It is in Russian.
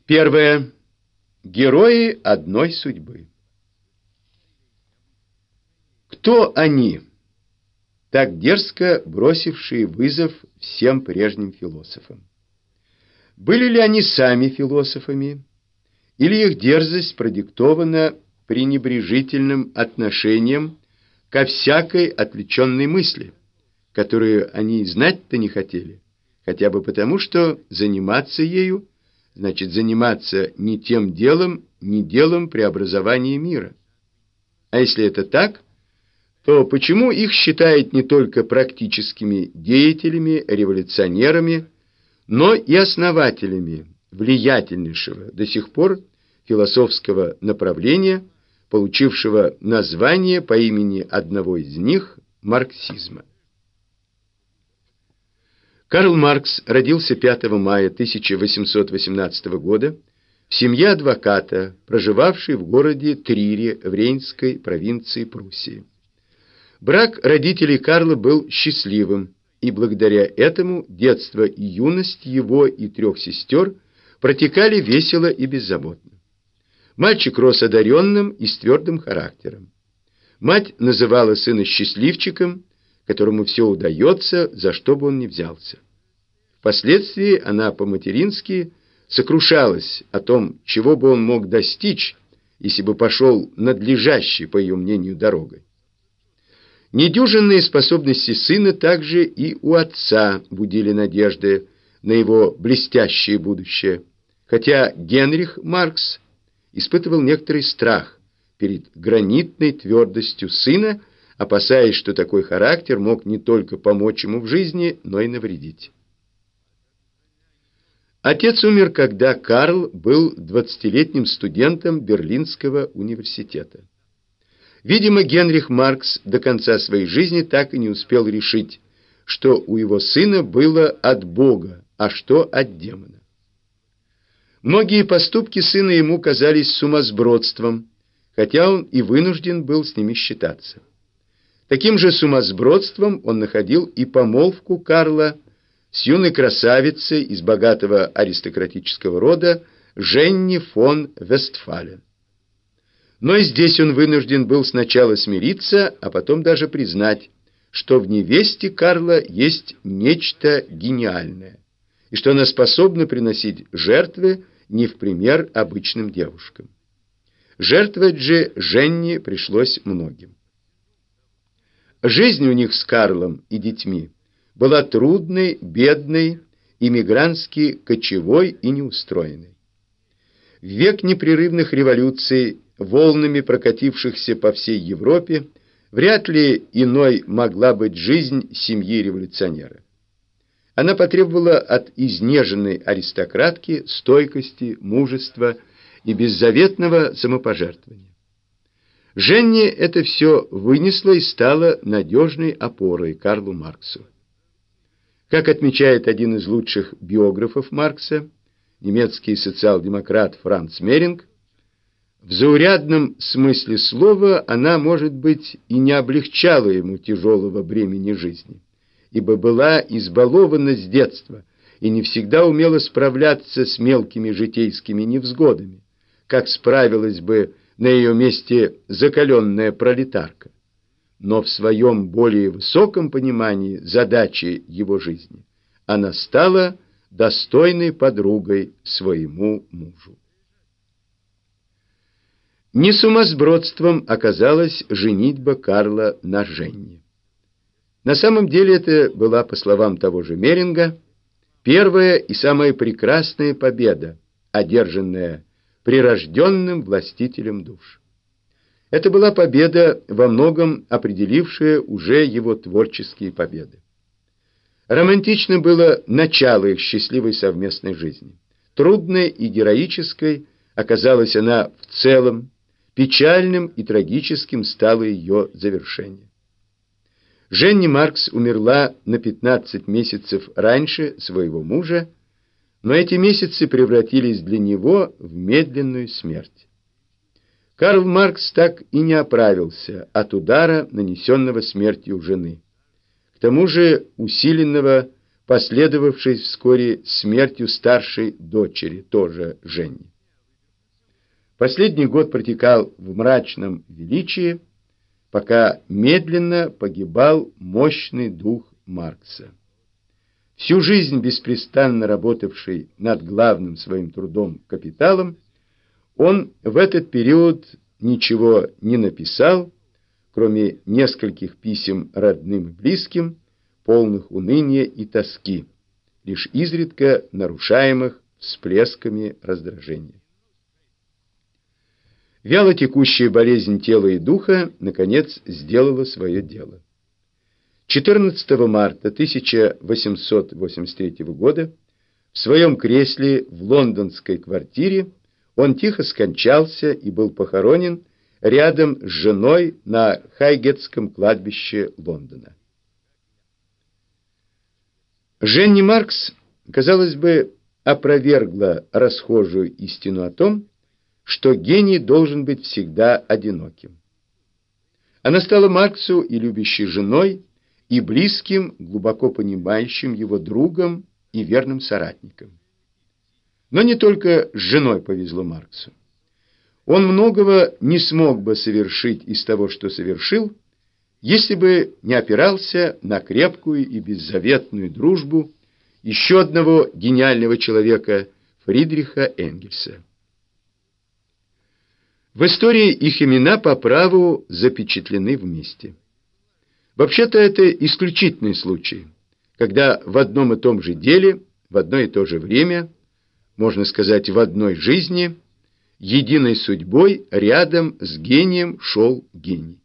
Первое. Герои одной судьбы. Кто они, так дерзко бросившие вызов всем прежним философам? Были ли они сами философами, или их дерзость продиктована пренебрежительным отношением ко всякой отвлеченной мысли, которую они и знать-то не хотели, хотя бы потому, что заниматься ею значит заниматься не тем делом, не делом преобразования мира. А если это так, то почему их считают не только практическими деятелями, революционерами, но и основателями влиятельнейшего до сих пор философского направления, получившего название по имени одного из них – марксизма? Карл Маркс родился 5 мая 1818 года в семье адвоката, проживавшей в городе Трире в Рейнской провинции Пруссии. Брак родителей Карла был счастливым, и благодаря этому детство и юность его и 3 сестер протекали весело и беззаботно. Мальчик рос одаренным и с твердым характером. Мать называла сына счастливчиком, которому все удается, за что бы он ни взялся. Впоследствии она по-матерински сокрушалась о том, чего бы он мог достичь, если бы пошел надлежащей, по ее мнению, дорогой. Недюжинные способности сына также и у отца будили надежды на его блестящее будущее, хотя Генрих Маркс испытывал некоторый страх перед гранитной твердостью сына, опасаясь, что такой характер мог не только помочь ему в жизни, но и навредить. Отец умер, когда Карл был 20-летним студентом Берлинского университета. Видимо, Генрих Маркс до конца своей жизни так и не успел решить, что у его сына было от Бога, а что от демона. Многие поступки сына ему казались сумасбродством, хотя он и вынужден был с ними считаться. Таким же сумасбродством он находил и помолвку Карла с юной красавицей из богатого аристократического рода Женни фон Вестфален. Но и здесь он вынужден был сначала смириться, а потом даже признать, что в невесте Карла есть нечто гениальное, и что она способна приносить жертвы не в пример обычным девушкам. Жертвовать же Женни пришлось многим. Жизнь у них с Карлом и детьми была трудной, бедной, иммигрантски кочевой и неустроенной. В век непрерывных революций, волнами прокатившихся по всей Европе, вряд ли иной могла быть жизнь семьи революционера. Она потребовала от изнеженной аристократки стойкости, мужества и беззаветного самопожертвования. Женни это все вынесла и стала надежной опорой Карлу Марксу. Как отмечает один из лучших биографов Маркса, немецкий социал-демократ Франц Меринг, в заурядном смысле слова она, может быть, и не облегчала ему тяжелого бремени жизни, ибо была избалована с детства и не всегда умела справляться с мелкими житейскими невзгодами, как справилась бы на ее месте закаленная пролетарка. Но в своем более высоком понимании задачи его жизни она стала достойной подругой своему мужу. Не сумасбродством оказалась женитьба Карла на Женне. На самом деле это была, по словам того же Меринга, первая и самая прекрасная победа, одержанная прирожденным властителем душ. Это была победа, во многом определившая уже его творческие победы. Романтично было начало их счастливой совместной жизни. Трудной и героической оказалась она в целом, печальным и трагическим стало ее завершение. Женни Маркс умерла на 15 месяцев раньше своего мужа, но эти месяцы превратились для него в медленную смерть. Карл Маркс так и не оправился от удара, нанесенного смертью жены, к тому же усиленного последовавшей вскоре смертью старшей дочери, тоже Жени. Последний год протекал в мрачном величии, пока медленно погибал мощный дух Маркса. Всю жизнь беспрестанно работавший над главным своим трудом «Капиталом», он в этот период ничего не написал, кроме нескольких писем родным и близким, полных уныния и тоски, лишь изредка нарушаемых всплесками раздражения. Вяло текущая болезнь тела и духа, наконец, сделала свое дело. 14 марта 1883 года в своем кресле в лондонской квартире он тихо скончался и был похоронен рядом с женой на Хайгетском кладбище Лондона. Женни Маркс, казалось бы, опровергла расхожую истину о том, что гений должен быть всегда одиноким. Она стала Марксу и любящей женой, и близким, глубоко понимающим его другом и верным соратником. Но не только с женой повезло Марксу. Он многого не смог бы совершить из того, что совершил, если бы не опирался на крепкую и беззаветную дружбу еще одного гениального человека, Фридриха Энгельса. В истории их имена по праву запечатлены вместе. Вообще-то это исключительный случай, когда в одном и том же деле, в одно и то же время, можно сказать, в одной жизни, единой судьбой рядом с гением шел гений.